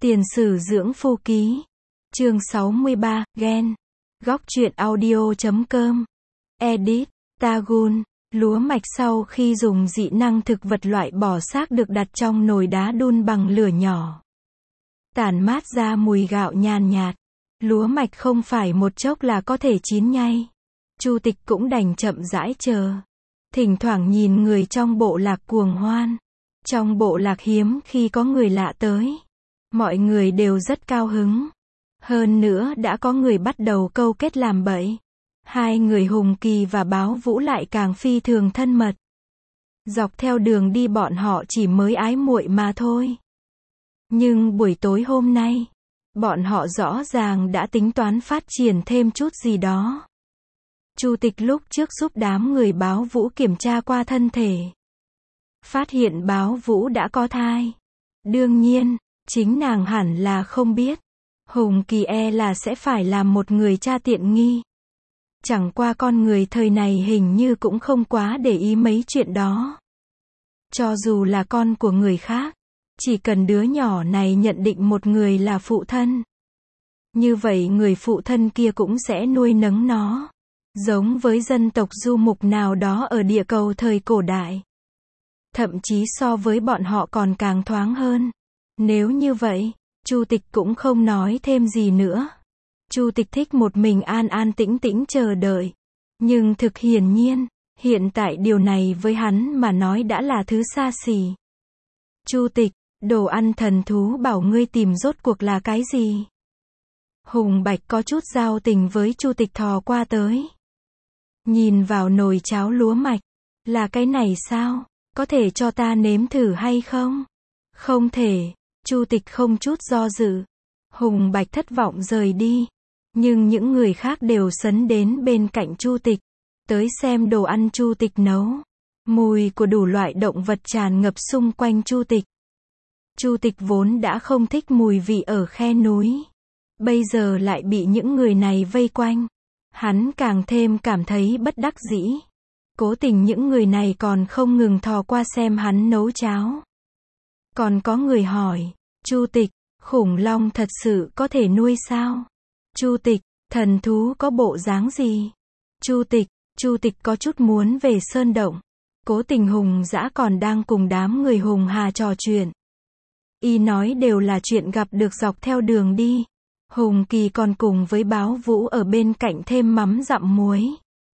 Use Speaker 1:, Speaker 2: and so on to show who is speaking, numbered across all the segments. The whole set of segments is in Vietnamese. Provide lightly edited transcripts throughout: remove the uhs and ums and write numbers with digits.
Speaker 1: Tiền sử dưỡng phu ký. Chương 63, Gen. Góc truyện audio.com. Edit. Tagun. Lúa mạch sau khi dùng dị năng thực vật loại bỏ xác được đặt trong nồi đá đun bằng lửa nhỏ. Tản mát ra mùi gạo nhàn nhạt. Lúa mạch không phải một chốc là có thể chín ngay. Chu Tịch cũng đành chậm rãi chờ. Thỉnh thoảng nhìn người trong bộ lạc cuồng hoan. Trong bộ lạc hiếm khi có người lạ tới. Mọi người đều rất cao hứng. Hơn nữa đã có người bắt đầu câu kết làm bậy. Hai người Hùng Kỳ và Báo Vũ lại càng phi thường thân mật. Dọc theo đường đi bọn họ chỉ mới ái muội mà thôi. Nhưng buổi tối hôm nay, bọn họ rõ ràng đã tính toán phát triển thêm chút gì đó. Chu Tịch lúc trước giúp đám người Báo Vũ kiểm tra qua thân thể. Phát hiện Báo Vũ đã có thai. Đương nhiên, chính nàng hẳn là không biết. Hùng Kỳ là sẽ phải làm một người cha tiện nghi. Chẳng qua con người thời này hình như cũng không quá để ý mấy chuyện đó. Cho dù là con của người khác, chỉ cần đứa nhỏ này nhận định một người là phụ thân. Như vậy người phụ thân kia cũng sẽ nuôi nấng nó. Giống với dân tộc du mục nào đó ở địa cầu thời cổ đại. Thậm chí so với bọn họ còn càng thoáng hơn. Nếu như vậy, Chu Tịch cũng không nói thêm gì nữa. Chu Tịch thích một mình an an tĩnh tĩnh chờ đợi. Nhưng thực hiển nhiên, hiện tại điều này với hắn mà nói đã là thứ xa xỉ. Chu Tịch, đồ ăn thần thú bảo ngươi tìm rốt cuộc là cái gì? Hùng Bạch có chút giao tình với Chu Tịch thò qua tới. Nhìn vào nồi cháo lúa mạch. Là cái này sao? Có thể cho ta nếm thử hay không? Không thể. Chu Tịch không chút do dự. Hùng Bạch thất vọng rời đi. Nhưng những người khác đều sấn đến bên cạnh Chu Tịch. Tới xem đồ ăn Chu Tịch nấu. Mùi của đủ loại động vật tràn ngập xung quanh Chu Tịch. Chu Tịch vốn đã không thích mùi vị ở khe núi. Bây giờ lại bị những người này vây quanh. Hắn càng thêm cảm thấy bất đắc dĩ. Cố tình những người này còn không ngừng thò qua xem hắn nấu cháo. Còn có người hỏi, Chu Tịch, khủng long thật sự có thể nuôi sao? Chu Tịch, thần thú có bộ dáng gì? Chu Tịch có chút muốn về sơn động. Cố tình Hùng Dã còn đang cùng đám người Hùng Hà trò chuyện. Y nói đều là chuyện gặp được dọc theo đường đi. Hùng Kỳ còn cùng với Báo Vũ ở bên cạnh thêm mắm dặm muối.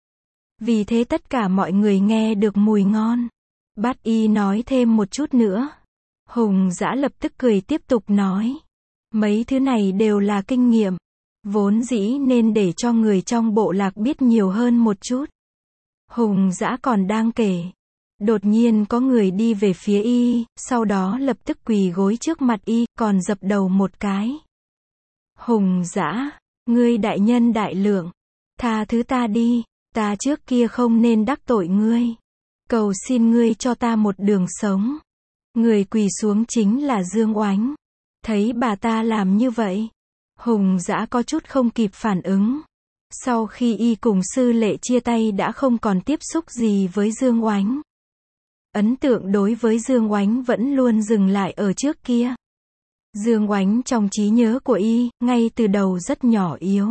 Speaker 1: Vì thế tất cả mọi người nghe được mùi ngon. Bắt Y nói thêm một chút nữa. Hùng Dã lập tức cười tiếp tục nói. Mấy thứ này đều là kinh nghiệm. Vốn dĩ nên để cho người trong bộ lạc biết nhiều hơn một chút. Hùng Dã còn đang kể. Đột nhiên có người đi về phía Y, sau đó lập tức quỳ gối trước mặt Y, còn dập đầu một cái. Hùng Dã, ngươi đại nhân đại lượng. Tha thứ ta đi, ta trước kia không nên đắc tội ngươi. Cầu xin ngươi cho ta một đường sống. Người quỳ xuống chính là Dương Oánh. Thấy bà ta làm như vậy, Hùng Dã có chút không kịp phản ứng. Sau khi Y cùng sư lệ chia tay đã không còn tiếp xúc gì với Dương Oánh. Ấn tượng đối với Dương Oánh vẫn luôn dừng lại ở trước kia. Dương Oánh trong trí nhớ của Y, ngay từ đầu rất nhỏ yếu.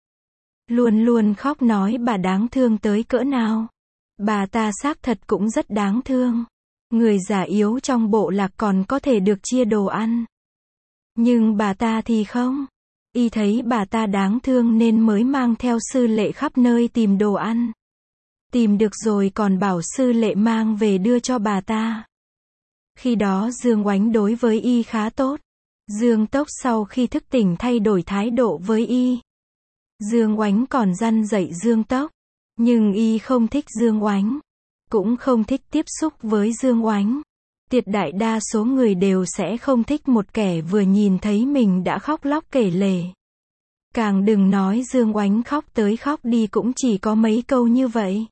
Speaker 1: Luôn luôn khóc nói bà đáng thương tới cỡ nào. Bà ta xác thật cũng rất đáng thương. Người già yếu trong bộ lạc còn có thể được chia đồ ăn. Nhưng bà ta thì không. Y thấy bà ta đáng thương nên mới mang theo sư lệ khắp nơi tìm đồ ăn. Tìm được rồi còn bảo sư lệ mang về đưa cho bà ta. Khi đó Dương Oánh đối với Y khá tốt. Dương Tốc sau khi thức tỉnh thay đổi thái độ với Y. Dương Oánh còn răn dạy Dương Tốc. Nhưng Y không thích Dương Oánh. Cũng không thích tiếp xúc với Dương Oánh. Tuyệt đại đa số người đều sẽ không thích một kẻ vừa nhìn thấy mình đã khóc lóc kể lể. Càng đừng nói Dương Oánh khóc tới khóc đi cũng chỉ có mấy câu như vậy.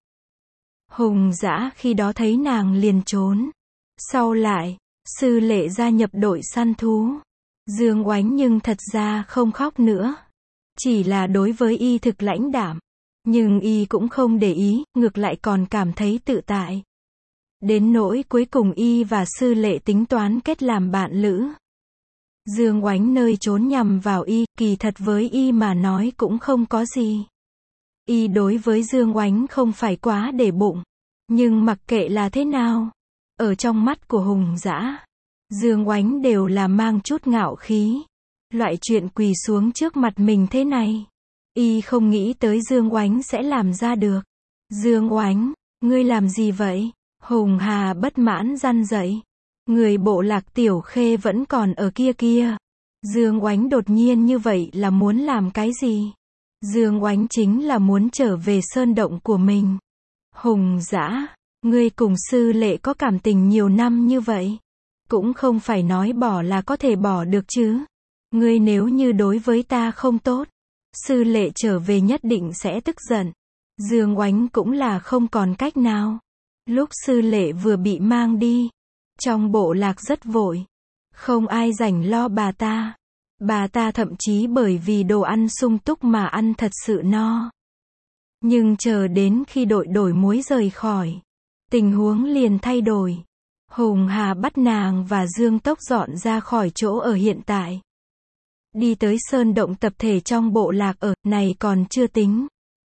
Speaker 1: Hùng Dã khi đó thấy nàng liền trốn. Sau lại, sư lệ gia nhập đội săn thú. Dương Oánh nhưng thật ra không khóc nữa. Chỉ là đối với Y thực lãnh đạm. Nhưng Y cũng không để ý, ngược lại còn cảm thấy tự tại. Đến nỗi cuối cùng Y và sư lệ tính toán kết làm bạn lữ. Dương Oánh nơi trốn nhằm vào y, kỳ thật với y mà nói cũng không có gì. Y đối với Dương Oánh không phải quá để bụng. Nhưng mặc kệ là thế nào, ở trong mắt của Hùng Dã, Dương Oánh đều là mang chút ngạo khí. Loại chuyện quỳ xuống trước mặt mình thế này, y không nghĩ tới Dương Oánh sẽ làm ra được. Dương Oánh, ngươi làm gì vậy? Hùng Hà bất mãn răn dậy. Người bộ Lạc Tiểu Khê vẫn còn ở kia kia. Dương Oánh đột nhiên như vậy là muốn làm cái gì? Dương Oánh chính là muốn trở về sơn động của mình. Hùng Dã, ngươi cùng sư lệ có cảm tình nhiều năm như vậy. Cũng không phải nói bỏ là có thể bỏ được chứ. Ngươi nếu như đối với ta không tốt, sư lệ trở về nhất định sẽ tức giận. Dương Oánh cũng là không còn cách nào. Lúc sư lệ vừa bị mang đi, trong bộ lạc rất vội. Không ai rảnh lo bà ta. Bà ta thậm chí bởi vì đồ ăn sung túc mà ăn thật sự no. Nhưng chờ đến khi đội đổi muối rời khỏi, tình huống liền thay đổi. Hùng Hà bắt nàng và Dương Tốc dọn ra khỏi chỗ ở hiện tại. Đi tới sơn động tập thể trong bộ lạc ở, này còn chưa tính.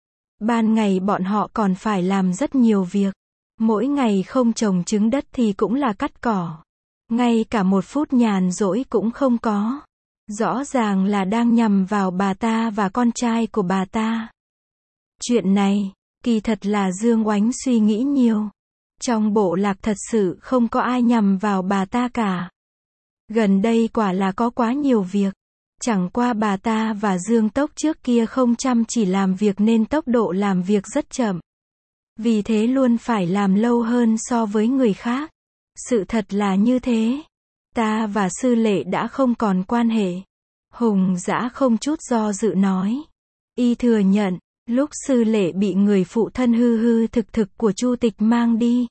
Speaker 1: Ban ngày bọn họ còn phải làm rất nhiều việc. Mỗi ngày không trồng trứng đất thì cũng là cắt cỏ. Ngay cả một phút nhàn rỗi cũng không có. Rõ ràng là đang nhằm vào bà ta và con trai của bà ta. Chuyện này, kỳ thật là Dương Oánh suy nghĩ nhiều. Trong bộ lạc thật sự không có ai nhằm vào bà ta cả. Gần đây quả là có quá nhiều việc. Chẳng qua bà ta và Dương Tốc trước kia không chăm chỉ làm việc nên tốc độ làm việc rất chậm. Vì thế luôn phải làm lâu hơn so với người khác. Sự thật là như thế. Ta và sư lệ đã không còn quan hệ. Hùng Dã không chút do dự nói. Y thừa nhận, lúc sư lệ bị người phụ thân hư hư thực thực của Chu Tịch mang đi,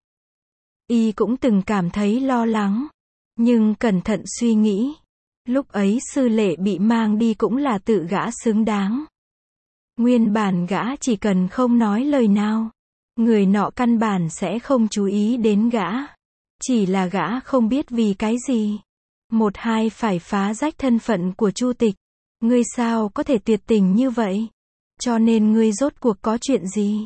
Speaker 1: y cũng từng cảm thấy lo lắng. Nhưng cẩn thận suy nghĩ, lúc ấy sư lệ bị mang đi cũng là tự gã xứng đáng. Nguyên bản gã chỉ cần không nói lời nào, người nọ căn bản sẽ không chú ý đến gã. Chỉ là gã không biết vì cái gì. Một hai phải phá rách thân phận của Chu Tịch. Ngươi sao có thể tuyệt tình như vậy? Cho nên ngươi rốt cuộc có chuyện gì?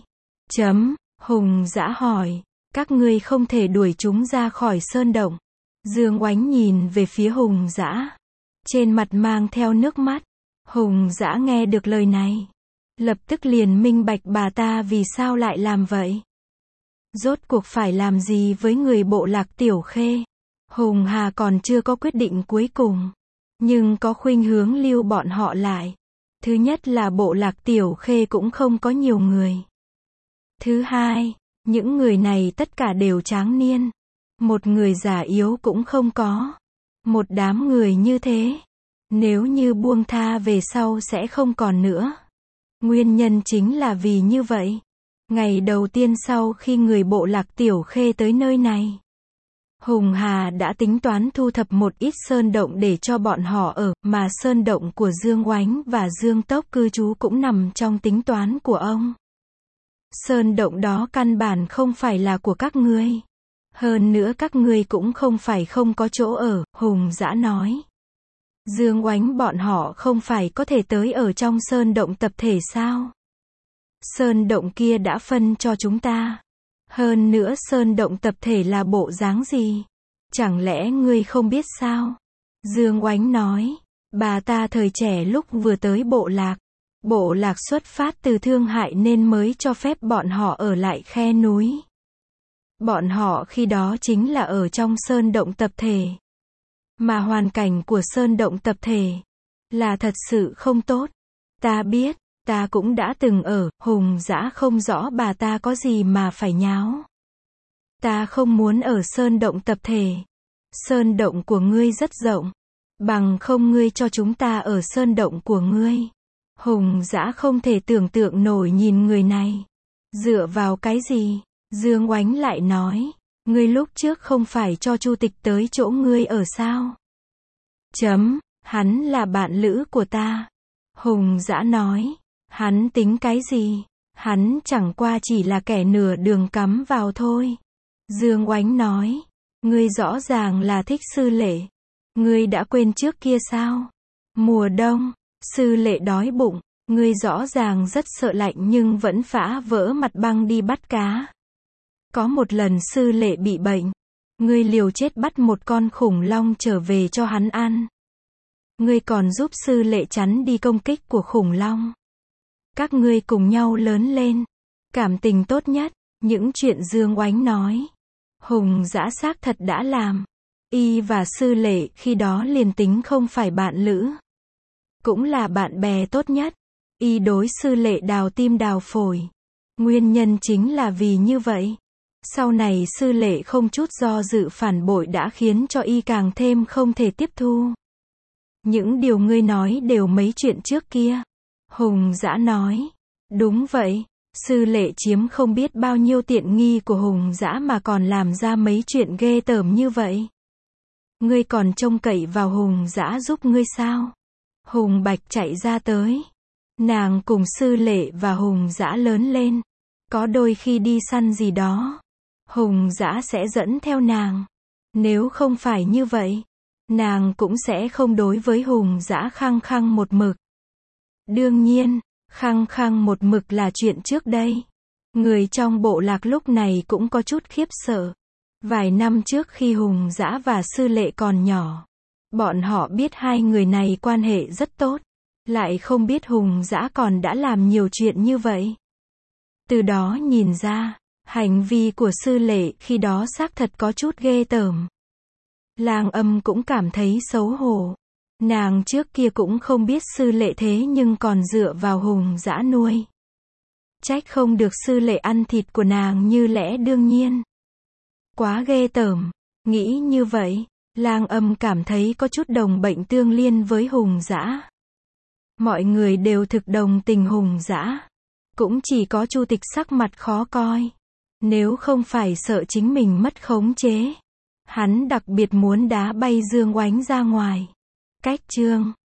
Speaker 1: Hùng Dã hỏi. Các ngươi không thể đuổi chúng ra khỏi sơn động. Dương Oánh nhìn về phía Hùng Dã, trên mặt mang theo nước mắt. Hùng Dã nghe được lời này, lập tức liền minh bạch bà ta vì sao lại làm vậy. Rốt cuộc phải làm gì với người bộ Lạc Tiểu Khê? Hùng Hà còn chưa có quyết định cuối cùng, nhưng có khuynh hướng lưu bọn họ lại. Thứ nhất là bộ Lạc Tiểu Khê cũng không có nhiều người. Thứ hai, những người này tất cả đều tráng niên. Một người già yếu cũng không có. Một đám người như thế, nếu như buông tha về sau sẽ không còn nữa. Nguyên nhân chính là vì như vậy. Ngày đầu tiên sau khi người bộ Lạc Tiểu Khê tới nơi này, Hùng Hà đã tính toán thu thập một ít sơn động để cho bọn họ ở, mà sơn động của Dương Oánh và Dương Tốc cư trú cũng nằm trong tính toán của ông. Sơn động đó căn bản không phải là của các ngươi. Hơn nữa các ngươi cũng không phải không có chỗ ở, Hùng Dã nói. Dương Oánh bọn họ không phải có thể tới ở trong sơn động tập thể sao? Sơn động kia đã phân cho chúng ta. Hơn nữa sơn động tập thể là bộ dáng gì? Chẳng lẽ ngươi không biết sao? Dương Oánh nói. Bà ta thời trẻ lúc vừa tới bộ lạc. Bộ lạc xuất phát từ Thương Hại nên mới cho phép bọn họ ở lại khe núi. Bọn họ khi đó chính là ở trong sơn động tập thể. Mà hoàn cảnh của sơn động tập thể là thật sự không tốt. Ta biết, ta cũng đã từng ở. Hùng Dã không rõ bà ta có gì mà phải nháo. Ta không muốn ở sơn động tập thể. Sơn động của ngươi rất rộng. Bằng không ngươi cho chúng ta ở sơn động của ngươi. Hùng Dã không thể tưởng tượng nổi nhìn người này. Dựa vào cái gì? Dương Oánh lại nói. Ngươi lúc trước không phải cho Chu Tịch tới chỗ ngươi ở sao? Hắn là bạn lữ của ta. Hùng Dã nói. Hắn tính cái gì? Hắn chẳng qua chỉ là kẻ nửa đường cắm vào thôi. Dương Oánh nói. Ngươi rõ ràng là thích sư lệ. Ngươi đã quên trước kia sao? Mùa đông, Sư Lệ đói bụng, ngươi rõ ràng rất sợ lạnh nhưng vẫn phá vỡ mặt băng đi bắt cá. Có một lần Sư Lệ bị bệnh, ngươi liều chết bắt một con khủng long trở về cho hắn ăn. Ngươi còn giúp Sư Lệ chắn đi công kích của khủng long. Các ngươi cùng nhau lớn lên, cảm tình tốt nhất, những chuyện Dương Oánh nói. Hùng Dã xác thật đã làm. Y và Sư Lệ khi đó liền tính không phải bạn lữ, cũng là bạn bè tốt nhất. Y đối Sư Lệ đào tim đào phổi. Nguyên nhân chính là vì như vậy. Sau này Sư Lệ không chút do dự phản bội đã khiến cho Y càng thêm không thể tiếp thu. Những điều ngươi nói đều mấy chuyện trước kia. Hùng Dã nói. Đúng vậy. Sư Lệ chiếm không biết bao nhiêu tiện nghi của Hùng Dã mà còn làm ra mấy chuyện ghê tởm như vậy. Ngươi còn trông cậy vào Hùng Dã giúp ngươi sao? Hùng Bạch chạy ra tới. Nàng cùng Sư Lệ và Hùng Dã lớn lên. Có đôi khi đi săn gì đó, Hùng Dã sẽ dẫn theo nàng. Nếu không phải như vậy, nàng cũng sẽ không đối với Hùng Dã khăng khăng một mực. Đương nhiên, khăng khăng một mực là chuyện trước đây. Người trong bộ lạc lúc này cũng có chút khiếp sợ. Vài năm trước khi Hùng Dã và Sư Lệ còn nhỏ, bọn họ biết hai người này quan hệ rất tốt, lại không biết Hùng Dã còn đã làm nhiều chuyện như vậy. Từ đó nhìn ra, hành vi của Sư Lệ khi đó xác thật có chút ghê tởm. Lang Âm cũng cảm thấy xấu hổ. Nàng trước kia cũng không biết Sư Lệ thế nhưng còn dựa vào Hùng Dã nuôi. Trách không được Sư Lệ ăn thịt của nàng như lẽ đương nhiên. Quá ghê tởm. Nghĩ như vậy, Lang Âm cảm thấy có chút đồng bệnh tương liên với Hùng Dã. Mọi người đều thực đồng tình Hùng Dã. Cũng chỉ có Chu Tịch sắc mặt khó coi. Nếu không phải sợ chính mình mất khống chế, hắn đặc biệt muốn đá bay Dương Oánh ra ngoài. Cách chương